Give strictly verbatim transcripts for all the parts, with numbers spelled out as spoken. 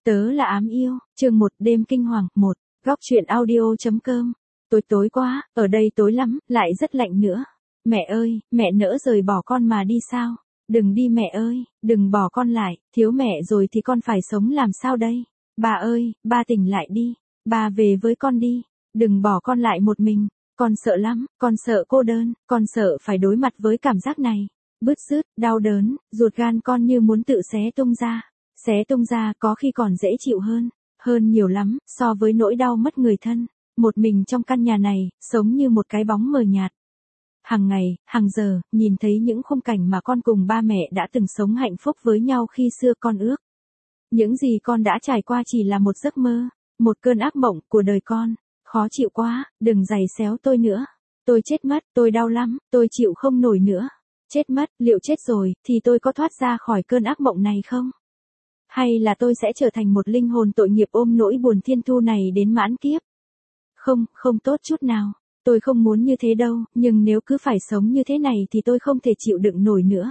Tớ là ám yêu, chương một đêm kinh hoàng, một, góc truyện audio.com. Tối tối quá, ở đây tối lắm, lại rất lạnh nữa. Mẹ ơi, mẹ nỡ rời bỏ con mà đi sao? Đừng đi mẹ ơi, đừng bỏ con lại, thiếu mẹ rồi thì con phải sống làm sao đây? Bà ơi, ba tỉnh lại đi, bà về với con đi, đừng bỏ con lại một mình, con sợ lắm, con sợ cô đơn, con sợ phải đối mặt với cảm giác này. Bứt rứt, đau đớn, ruột gan con như muốn tự xé tung ra. Xé tung ra có khi còn dễ chịu hơn, hơn nhiều lắm, so với nỗi đau mất người thân. Một mình trong căn nhà này, sống như một cái bóng mờ nhạt. Hàng ngày, hàng giờ, nhìn thấy những khung cảnh mà con cùng ba mẹ đã từng sống hạnh phúc với nhau khi xưa con ước. Những gì con đã trải qua chỉ là một giấc mơ, một cơn ác mộng của đời con. Khó chịu quá, đừng giày xéo tôi nữa. Tôi chết mất, tôi đau lắm, tôi chịu không nổi nữa. Chết mất, liệu chết rồi, thì tôi có thoát ra khỏi cơn ác mộng này không? Hay là tôi sẽ trở thành một linh hồn tội nghiệp ôm nỗi buồn thiên thu này đến mãn kiếp? Không, không tốt chút nào. Tôi không muốn như thế đâu, nhưng nếu cứ phải sống như thế này thì tôi không thể chịu đựng nổi nữa.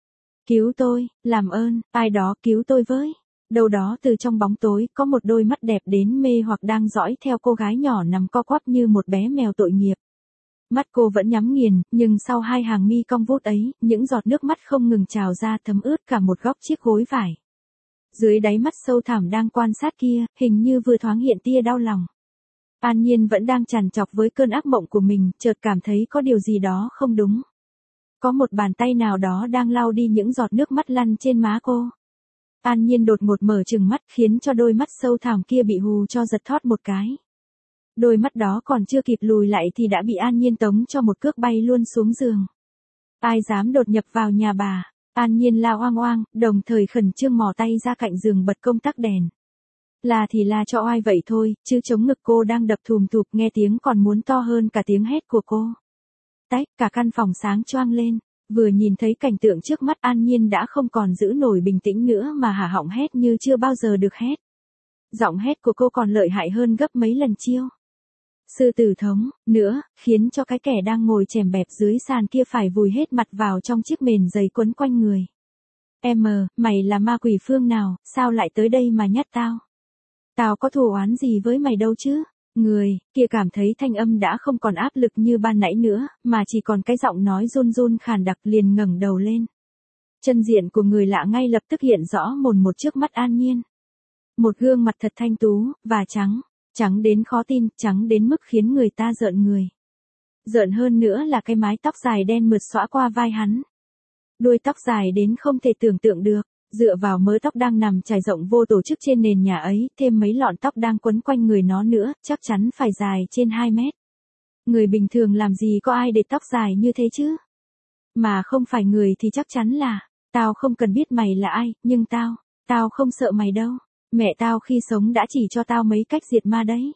Cứu tôi, làm ơn, ai đó cứu tôi với. Đâu đó từ trong bóng tối có một đôi mắt đẹp đến mê hoặc đang dõi theo cô gái nhỏ nằm co quắp như một bé mèo tội nghiệp. Mắt cô vẫn nhắm nghiền, nhưng sau hai hàng mi cong vút ấy, những giọt nước mắt không ngừng trào ra thấm ướt cả một góc chiếc gối vải. Dưới đáy mắt sâu thẳm đang quan sát kia, hình như vừa thoáng hiện tia đau lòng. An Nhiên vẫn đang trằn trọc với cơn ác mộng của mình, chợt cảm thấy có điều gì đó không đúng. Có một bàn tay nào đó đang lau đi những giọt nước mắt lăn trên má cô. An Nhiên đột ngột mở trừng mắt khiến cho đôi mắt sâu thẳm kia bị hù cho giật thót một cái. Đôi mắt đó còn chưa kịp lùi lại thì đã bị An Nhiên tống cho một cước bay luôn xuống giường. Ai dám đột nhập vào nhà bà? An Nhiên la oang oang, đồng thời khẩn trương mò tay ra cạnh giường bật công tắc đèn. Là thì la cho oai vậy thôi, chứ chống ngực cô đang đập thùm thụp nghe tiếng còn muốn to hơn cả tiếng hét của cô. Tách, cả căn phòng sáng choang lên, vừa nhìn thấy cảnh tượng trước mắt An Nhiên đã không còn giữ nổi bình tĩnh nữa mà hả họng hét như chưa bao giờ được hét. Giọng hét của cô còn lợi hại hơn gấp mấy lần chiêu. Sư tử thống, nữa, khiến cho cái kẻ đang ngồi chèm bẹp dưới sàn kia phải vùi hết mặt vào trong chiếc mền giày quấn quanh người. Em, mày là ma quỷ phương nào, sao lại tới đây mà nhát tao? Tao có thù oán gì với mày đâu chứ? Người kia cảm thấy thanh âm đã không còn áp lực như ban nãy nữa, mà chỉ còn cái giọng nói run run khàn đặc liền ngẩng đầu lên. Chân diện của người lạ ngay lập tức hiện rõ mồn một trước mắt An Nhiên. Một gương mặt thật thanh tú, và trắng. Trắng đến khó tin, trắng đến mức khiến người ta rợn người. Rợn hơn nữa là cái mái tóc dài đen mượt xõa qua vai hắn. Đuôi tóc dài đến không thể tưởng tượng được, dựa vào mớ tóc đang nằm trải rộng vô tổ chức trên nền nhà ấy, thêm mấy lọn tóc đang quấn quanh người nó nữa, chắc chắn phải dài trên hai mét. Người bình thường làm gì có ai để tóc dài như thế chứ? Mà không phải người thì chắc chắn là, tao không cần biết mày là ai, nhưng tao, tao không sợ mày đâu. Mẹ tao khi sống đã chỉ cho tao mấy cách diệt ma đấy.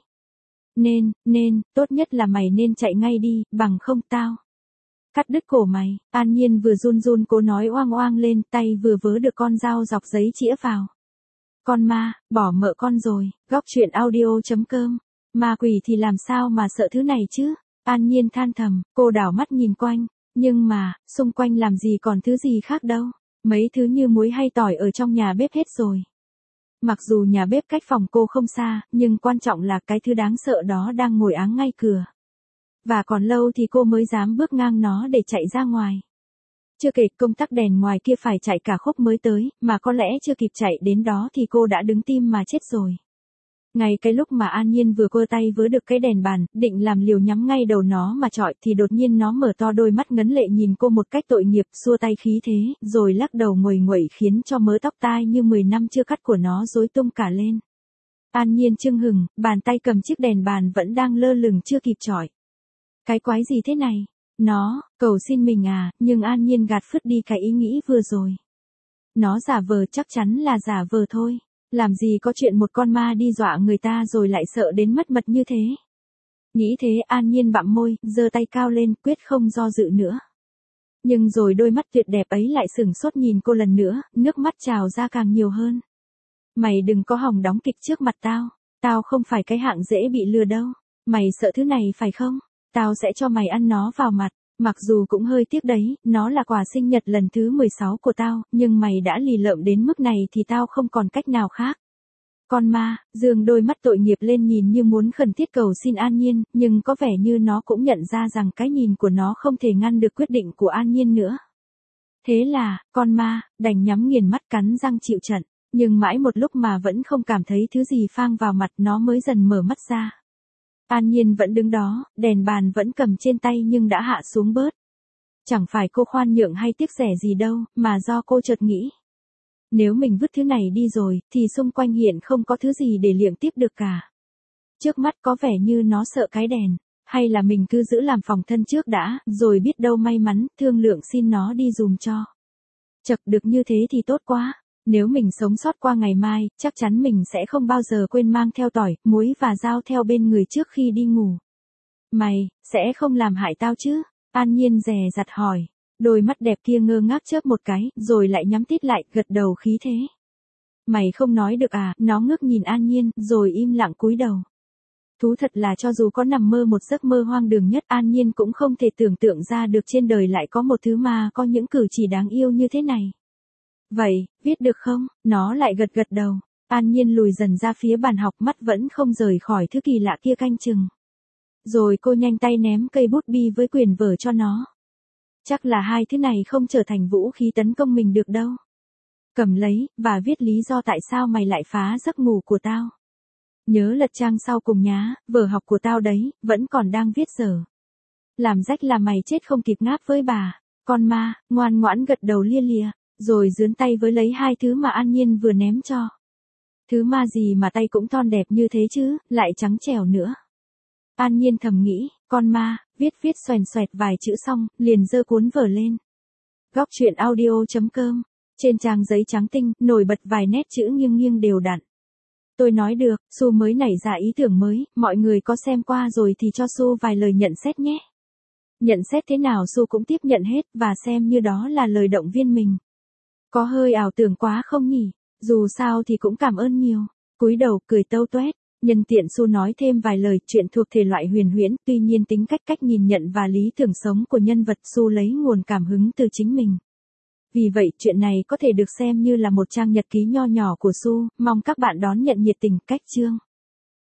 Nên, nên, tốt nhất là mày nên chạy ngay đi, bằng không tao cắt đứt cổ mày. An Nhiên vừa run run cố nói oang oang lên, tay vừa vớ được con dao dọc giấy chĩa vào. Con ma, bỏ mợ con rồi, góc truyện audio.com. Ma quỷ thì làm sao mà sợ thứ này chứ? An Nhiên than thầm, cô đảo mắt nhìn quanh, nhưng mà, xung quanh làm gì còn thứ gì khác đâu. Mấy thứ như muối hay tỏi ở trong nhà bếp hết rồi. Mặc dù nhà bếp cách phòng cô không xa, nhưng quan trọng là cái thứ đáng sợ đó đang ngồi áng ngay cửa. Và còn lâu thì cô mới dám bước ngang nó để chạy ra ngoài. Chưa kể công tắc đèn ngoài kia phải chạy cả khúc mới tới, mà có lẽ chưa kịp chạy đến đó thì cô đã đứng tim mà chết rồi. Ngay cái lúc mà An Nhiên vừa cơ tay vớ được cái đèn bàn, định làm liều nhắm ngay đầu nó mà chọi thì đột nhiên nó mở to đôi mắt ngấn lệ nhìn cô một cách tội nghiệp, xua tay khí thế, rồi lắc đầu nguầy nguậy khiến cho mớ tóc tai như mười năm chưa cắt của nó rối tung cả lên. An Nhiên chưng hừng, bàn tay cầm chiếc đèn bàn vẫn đang lơ lửng chưa kịp chọi. Cái quái gì thế này? Nó, cầu xin mình à, nhưng An Nhiên gạt phứt đi cái ý nghĩ vừa rồi. Nó giả vờ, chắc chắn là giả vờ thôi. Làm gì có chuyện một con ma đi dọa người ta rồi lại sợ đến mất mật như thế. Nghĩ thế An Nhiên bặm môi, giơ tay cao lên, quyết không do dự nữa. Nhưng rồi đôi mắt tuyệt đẹp ấy lại sửng sốt nhìn cô lần nữa, nước mắt trào ra càng nhiều hơn. Mày đừng có hòng đóng kịch trước mặt tao, tao không phải cái hạng dễ bị lừa đâu. Mày sợ thứ này phải không? Tao sẽ cho mày ăn nó vào mặt. Mặc dù cũng hơi tiếc đấy, nó là quà sinh nhật lần thứ mười sáu của tao, nhưng mày đã lì lợm đến mức này thì tao không còn cách nào khác. Con ma, dương đôi mắt tội nghiệp lên nhìn như muốn khẩn thiết cầu xin An Nhiên, nhưng có vẻ như nó cũng nhận ra rằng cái nhìn của nó không thể ngăn được quyết định của An Nhiên nữa. Thế là, con ma, đành nhắm nghiền mắt cắn răng chịu trận, nhưng mãi một lúc mà vẫn không cảm thấy thứ gì phang vào mặt nó mới dần mở mắt ra. An Nhiên vẫn đứng đó, đèn bàn vẫn cầm trên tay nhưng đã hạ xuống bớt. Chẳng phải cô khoan nhượng hay tiếc rẻ gì đâu, mà do cô chợt nghĩ. Nếu mình vứt thứ này đi rồi, thì xung quanh hiện không có thứ gì để liệm tiếp được cả. Trước mắt có vẻ như nó sợ cái đèn, hay là mình cứ giữ làm phòng thân trước đã, rồi biết đâu may mắn, thương lượng xin nó đi dùm cho. Chật được như thế thì tốt quá, nếu mình sống sót qua ngày mai, chắc chắn mình sẽ không bao giờ quên mang theo tỏi, muối và dao theo bên người trước khi đi ngủ. Mày, sẽ không làm hại tao chứ? An Nhiên dè dặt hỏi. Đôi mắt đẹp kia ngơ ngác chớp một cái, rồi lại nhắm tít lại, gật đầu khí thế. Mày không nói được à? Nó ngước nhìn An Nhiên, rồi im lặng cúi đầu. Thú thật là cho dù có nằm mơ một giấc mơ hoang đường nhất, An Nhiên cũng không thể tưởng tượng ra được trên đời lại có một thứ mà có những cử chỉ đáng yêu như thế này. Vậy, viết được không? Nó lại gật gật đầu. An Nhiên lùi dần ra phía bàn học, mắt vẫn không rời khỏi thứ kỳ lạ kia canh chừng. Rồi cô nhanh tay ném cây bút bi với quyển vở cho nó. Chắc là hai thứ này không trở thành vũ khí tấn công mình được đâu. Cầm lấy, và viết lý do tại sao mày lại phá giấc ngủ của tao. Nhớ lật trang sau cùng nhá, vở học của tao đấy, vẫn còn đang viết dở. Làm rách là mày chết không kịp ngáp với bà. Con ma, ngoan ngoãn gật đầu lia lịa, rồi giương tay với lấy hai thứ mà An Nhiên vừa ném cho. Thứ ma gì mà tay cũng thon đẹp như thế chứ, lại trắng trẻo nữa. An Nhiên thầm nghĩ, con ma, viết viết xoèn xoẹt vài chữ xong, liền giơ cuốn vở lên. Góc truyện audio chấm com. Trên trang giấy trắng tinh, nổi bật vài nét chữ nghiêng nghiêng đều đặn. Tôi nói được, Su mới nảy ra ý tưởng mới, mọi người có xem qua rồi thì cho Su vài lời nhận xét nhé. Nhận xét thế nào Su cũng tiếp nhận hết, và xem như đó là lời động viên mình. Có hơi ảo tưởng quá không nhỉ? Dù sao thì cũng cảm ơn nhiều. Cúi đầu cười tâu tuét. Nhân tiện Su nói thêm vài lời, chuyện thuộc thể loại huyền huyễn, tuy nhiên tính cách cách nhìn nhận và lý tưởng sống của nhân vật Su lấy nguồn cảm hứng từ chính mình. Vì vậy, chuyện này có thể được xem như là một trang nhật ký nho nhỏ của Su, mong các bạn đón nhận nhiệt tình. Cách chương.